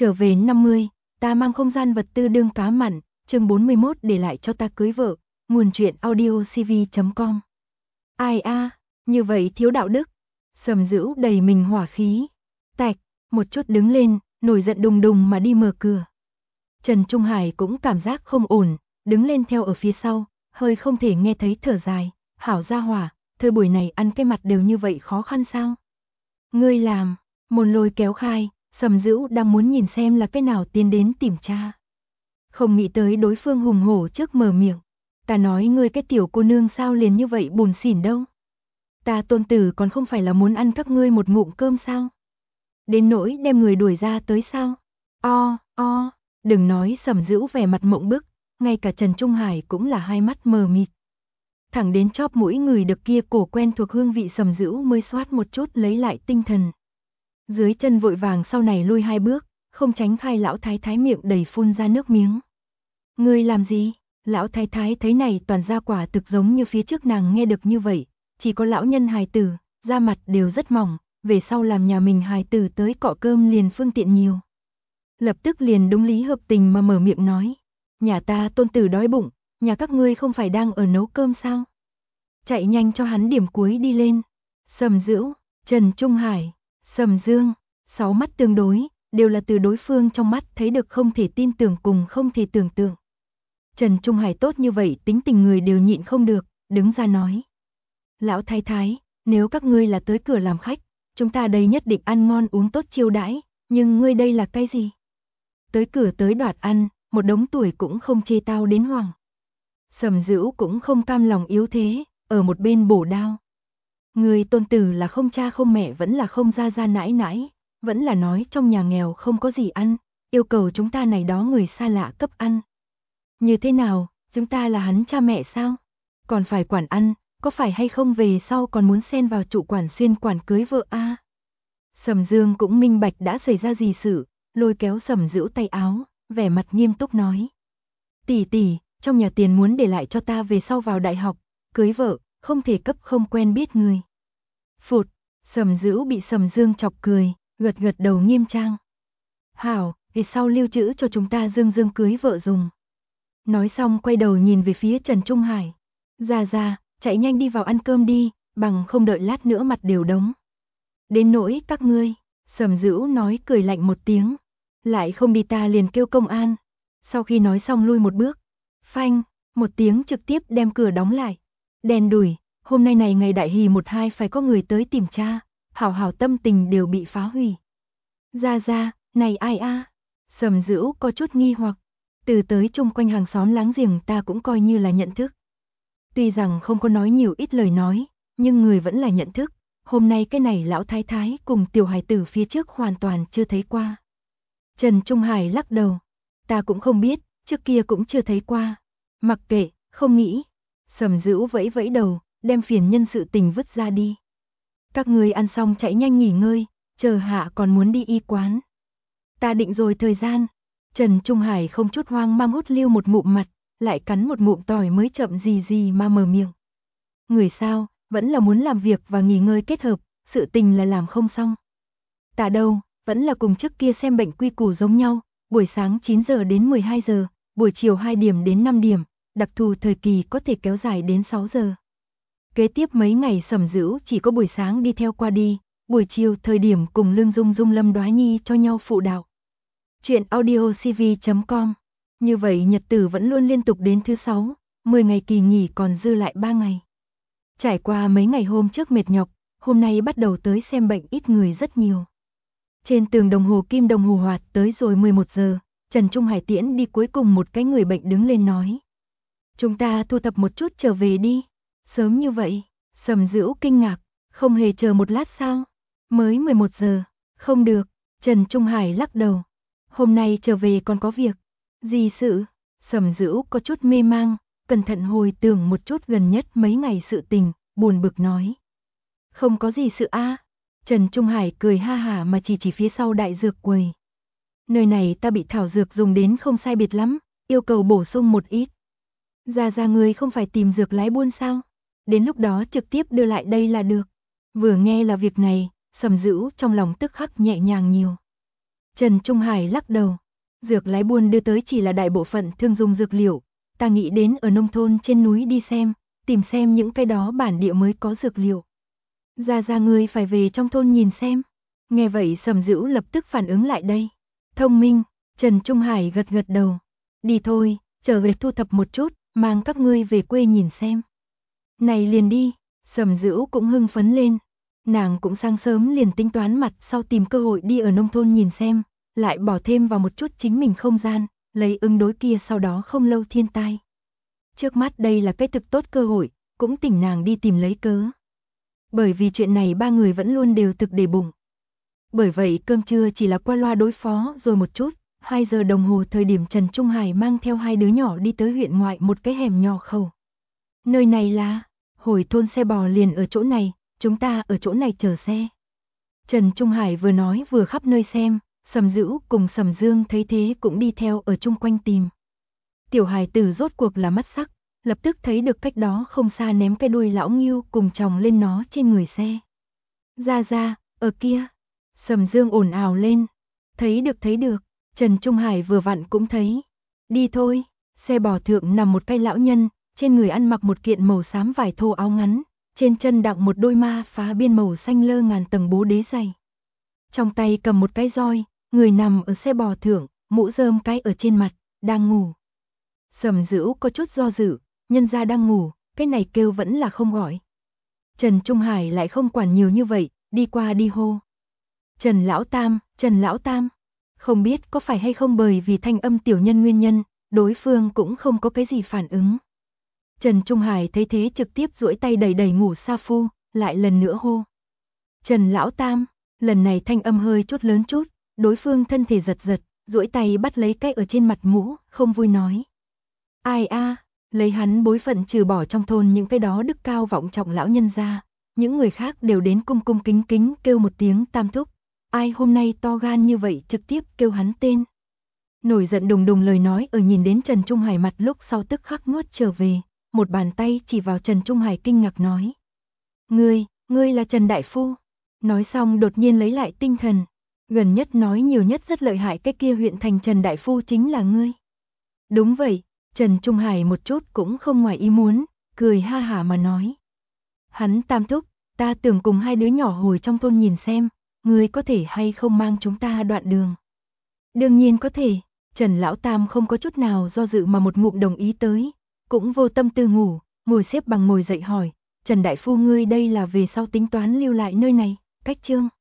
trở về 50, ta mang không gian vật tư đương cá mặn, chương 41 để lại cho ta cưới vợ, nguồn truyện audiocv.com. Ai a, như vậy thiếu đạo đức. Sầm Dữu đầy mình hỏa khí. Tạch, một chút đứng lên, nổi giận đùng đùng mà đi mở cửa. Trần Trung Hải cũng cảm giác không ổn, đứng lên theo ở phía sau, hơi không thể nghe thấy thở dài, hảo gia hỏa, thời buổi này ăn cái mặt đều như vậy khó khăn sao? Ngươi làm, Môn Lôi kéo khai, Sầm Dữu đang muốn nhìn xem là cái nào tiến đến tìm cha. Không nghĩ tới đối phương hùng hổ trước mở miệng. Ta nói ngươi cái tiểu cô nương sao liền như vậy buồn xỉn đâu. Ta tôn tử còn không phải là muốn ăn các ngươi một ngụm cơm sao? Đến nỗi đem người đuổi ra tới sao? Đừng nói. Sầm Dữu vẻ mặt mộng bức, ngay cả Trần Trung Hải cũng là hai mắt mờ mịt. Thẳng đến chóp mũi người được kia cổ quen thuộc hương vị, Sầm Dữu mới xoát một chút lấy lại tinh thần. Dưới chân vội vàng sau này lui hai bước, không tránh khai lão thái thái miệng đầy phun ra nước miếng. Ngươi làm gì? Lão thái thái thấy này toàn ra quả thực giống như phía trước nàng nghe được như vậy, chỉ có lão nhân hài tử, da mặt đều rất mỏng, về sau làm nhà mình hài tử tới cọ cơm liền phương tiện nhiều. Lập tức liền đúng lý hợp tình mà mở miệng nói, nhà ta tôn tử đói bụng, nhà các ngươi không phải đang ở nấu cơm sao? Chạy nhanh cho hắn điểm cuối đi lên. Sầm Dữu, Trần Trung Hải, Sầm Dương, sáu mắt tương đối, đều là từ đối phương trong mắt thấy được không thể tin tưởng cùng không thể tưởng tượng. Trần Trung Hải tốt như vậy tính tình người đều nhịn không được, đứng ra nói. Lão thái thái, nếu các ngươi là tới cửa làm khách, chúng ta đây nhất định ăn ngon uống tốt chiêu đãi, nhưng ngươi đây là cái gì? Tới cửa tới đoạt ăn, một đống tuổi cũng không chê tao đến hoảng. Sầm Dữu cũng không cam lòng yếu thế, ở một bên bổ đao. Người tôn tử là không cha không mẹ, vẫn là không gia gia nãi nãi, vẫn là nói trong nhà nghèo không có gì ăn, yêu cầu chúng ta này đó người xa lạ cấp ăn. Như thế nào, chúng ta là hắn cha mẹ sao? Còn phải quản ăn, có phải hay không về sau còn muốn xen vào trụ quản xuyên quản cưới vợ a? Sầm Dương cũng minh bạch đã xảy ra gì sự, lôi kéo Sầm Dữu tay áo, vẻ mặt nghiêm túc nói. Tỷ tỷ, trong nhà tiền muốn để lại cho ta về sau vào đại học, cưới vợ, không thể cấp không quen biết người. Phụt, Sầm Dữu bị Sầm Dương chọc cười, gật gật đầu nghiêm trang. Hảo, về sau lưu trữ cho chúng ta Dương cưới vợ dùng. Nói xong quay đầu nhìn về phía Trần Trung Hải. Ra, chạy nhanh đi vào ăn cơm đi, bằng không đợi lát nữa mặt đều đống. Đến nỗi các ngươi, Sầm Dữu nói cười lạnh một tiếng. Lại không đi ta liền kêu công an. Sau khi nói xong lui một bước. Phanh, một tiếng trực tiếp đem cửa đóng lại. Đèn đủi, hôm nay này ngày đại hỷ 1-2 phải có người tới tìm cha. Hảo hảo tâm tình đều bị phá hủy. Ra, này ai a? Sầm Dữu có chút nghi hoặc. Từ tới chung quanh hàng xóm láng giềng ta cũng coi như là nhận thức. Tuy rằng không có nói nhiều ít lời nói, nhưng người vẫn là nhận thức. Hôm nay cái này lão thái thái cùng tiểu hài tử phía trước hoàn toàn chưa thấy qua. Trần Trung Hải lắc đầu. Ta cũng không biết, trước kia cũng chưa thấy qua. Mặc kệ, không nghĩ. Sầm Dữu vẫy vẫy đầu, đem phiền nhân sự tình vứt ra đi. Các người ăn xong chạy nhanh nghỉ ngơi, chờ hạ còn muốn đi y quán. Ta định rồi thời gian. Trần Trung Hải không chút hoang mang hút lưu một ngụm mặt, lại cắn một ngụm tỏi mới chậm gì mà mở miệng. Người sao, vẫn là muốn làm việc và nghỉ ngơi kết hợp, sự tình là làm không xong. Ta đâu, vẫn là cùng trước kia xem bệnh quy củ giống nhau, buổi sáng 9 giờ đến 12 giờ, buổi chiều 2 điểm đến 5 điểm, đặc thù thời kỳ có thể kéo dài đến 6 giờ. Kế tiếp mấy ngày Sầm Dữu chỉ có buổi sáng đi theo qua đi, buổi chiều thời điểm cùng Lương Dung Lâm Đoá Nhi cho nhau phụ đạo. Chuyện audiocv.com. Như vậy nhật tử vẫn luôn liên tục đến thứ 6, 10 ngày kỳ nghỉ còn dư lại 3 ngày. Trải qua mấy ngày hôm trước mệt nhọc, hôm nay bắt đầu tới xem bệnh ít người rất nhiều. Trên tường đồng hồ kim đồng hồ hoạt tới rồi 11 giờ, Trần Trung Hải tiễn đi cuối cùng một cái người bệnh đứng lên nói. Chúng ta thu thập một chút trở về đi. Sớm như vậy, Sầm Dữu kinh ngạc, không hề chờ một lát sao? Mới 11 giờ, không được, Trần Trung Hải lắc đầu. Hôm nay trở về còn có việc. Gì sự? Sầm Dữu có chút mê mang, cẩn thận hồi tưởng một chút gần nhất mấy ngày sự tình, buồn bực nói. Không có gì sự a. Trần Trung Hải cười ha hả mà chỉ phía sau đại dược quầy. Nơi này ta bị thảo dược dùng đến không sai biệt lắm, yêu cầu bổ sung một ít. Ra người không phải tìm dược lái buôn sao? Đến lúc đó trực tiếp đưa lại đây là được. Vừa nghe là việc này, Sầm Dữu trong lòng tức khắc nhẹ nhàng nhiều. Trần Trung Hải lắc đầu. Dược lái buôn đưa tới chỉ là đại bộ phận thương dùng dược liệu. Ta nghĩ đến ở nông thôn trên núi đi xem, tìm xem những cái đó bản địa mới có dược liệu. Ra ngươi phải về trong thôn nhìn xem. Nghe vậy Sầm Dữu lập tức phản ứng lại đây. Thông minh, Trần Trung Hải gật gật đầu. Đi thôi, trở về thu thập một chút, mang các ngươi về quê nhìn xem. Này liền đi, Sầm Dữu cũng hưng phấn lên. Nàng cũng sáng sớm liền tính toán mặt sau tìm cơ hội đi ở nông thôn nhìn xem, lại bỏ thêm vào một chút chính mình không gian, lấy ứng đối kia sau đó không lâu thiên tai. Trước mắt đây là cái thực tốt cơ hội, cũng tỉnh nàng đi tìm lấy cớ. Bởi vì chuyện này ba người vẫn luôn đều thực để bụng. Bởi vậy cơm trưa chỉ là qua loa đối phó rồi một chút, 2 giờ đồng hồ thời điểm Trần Trung Hải mang theo 2 đứa nhỏ đi tới huyện ngoại một cái hẻm nhỏ khẩu. Nơi này là, hồi thôn xe bò liền ở chỗ này, chúng ta ở chỗ này chờ xe. Trần Trung Hải vừa nói vừa khắp nơi xem, Sầm Dữu cùng Sầm Dương thấy thế cũng đi theo ở chung quanh tìm. Tiểu hài tử rốt cuộc là mắt sắc, lập tức thấy được cách đó không xa ném cái đuôi lão ngưu cùng chồng lên nó trên người xe. Ra, ở kia. Sầm Dương ồn ào lên. Thấy được, Trần Trung Hải vừa vặn cũng thấy. Đi thôi, xe bò thượng nằm một cái lão nhân, trên người ăn mặc một kiện màu xám vải thô áo ngắn, trên chân đặng một đôi ma phá biên màu xanh lơ ngàn tầng bố đế giày. Trong tay cầm một cái roi, người nằm ở xe bò thượng, mũ rơm cái ở trên mặt, đang ngủ. Sầm Dữu có chút do dự, nhân gia đang ngủ, cái này kêu vẫn là không gọi. Trần Trung Hải lại không quản nhiều như vậy, đi qua đi hô. Trần Lão Tam. Không biết có phải hay không bởi vì thanh âm tiểu nhân nguyên nhân, đối phương cũng không có cái gì phản ứng. Trần Trung Hải thấy thế trực tiếp duỗi tay đẩy đẩy ngủ sa phu, lại lần nữa hô. Trần Lão Tam, lần này thanh âm hơi chút lớn chút, đối phương thân thể giật, duỗi tay bắt lấy cái ở trên mặt mũ, không vui nói. Ai a, lấy hắn bối phận trừ bỏ trong thôn những cái đó đức cao vọng trọng lão nhân ra, những người khác đều đến cung cung kính kính kêu một tiếng Tam thúc. Ai hôm nay to gan như vậy trực tiếp kêu hắn tên. Nổi giận đùng đùng lời nói ở nhìn đến Trần Trung Hải mặt lúc sau tức khắc nuốt trở về, một bàn tay chỉ vào Trần Trung Hải kinh ngạc nói. Ngươi là Trần Đại Phu. Nói xong đột nhiên lấy lại tinh thần, gần nhất nói nhiều nhất rất lợi hại cái kia huyện thành Trần Đại Phu chính là ngươi. Đúng vậy, Trần Trung Hải một chút cũng không ngoài ý muốn, cười ha hả mà nói. Hắn Tam thúc, ta tưởng cùng 2 đứa nhỏ hồi trong thôn nhìn xem, ngươi có thể hay không mang chúng ta đoạn đường. Đương nhiên có thể, Trần Lão Tam không có chút nào do dự mà một ngụm đồng ý tới, cũng vô tâm tư ngủ, ngồi xếp bằng ngồi dậy hỏi, Trần Đại Phu ngươi đây là về sau tính toán lưu lại nơi này, cách chương.